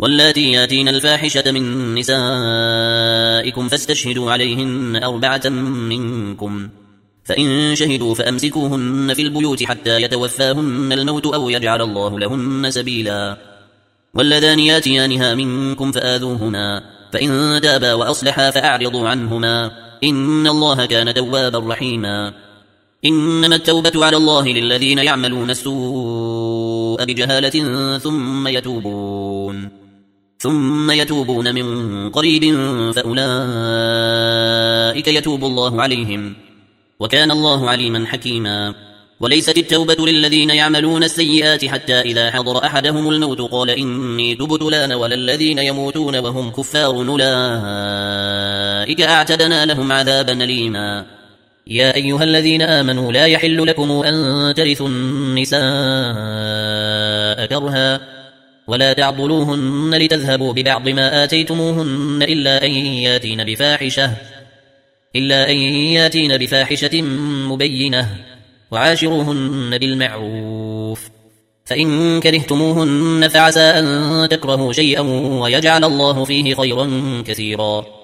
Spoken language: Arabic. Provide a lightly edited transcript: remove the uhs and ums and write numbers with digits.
واللاتي ياتين الفاحشة من نسائكم فاستشهدوا عليهن 4 منكم، فإن شهدوا فأمسكوهن في البيوت حتى يتوفاهن الموت أو يجعل الله لهن سبيلا. واللذان ياتيانها منكم فآذوهما، فإن تابا وأصلحا فأعرضوا عنهما، إن الله كان توابا رحيما. إنما التوبة على الله للذين يعملون السوء بجهالة ثم يتوبون من قريب فأولئك يتوب الله عليهم، وكان الله عليما حكيما. وليست التوبة للذين يعملون السيئات حتى إذا حضر أحدهم الموت قال إني تبت الآن، ولا الذين يموتون وهم كفار أولئك أعتدنا لهم عذابا أليما. يا أيها الذين آمنوا لا يحل لكم أن ترثوا النساء كرها، ولا تعضلوهن لتذهبوا ببعض ما آتيتموهن إلا أن ياتين بفاحشة مبينة، وعاشروهن بالمعروف، فإن كرهتموهن فعسى أن تكرهوا شيئا ويجعل الله فيه خيرا كثيرا.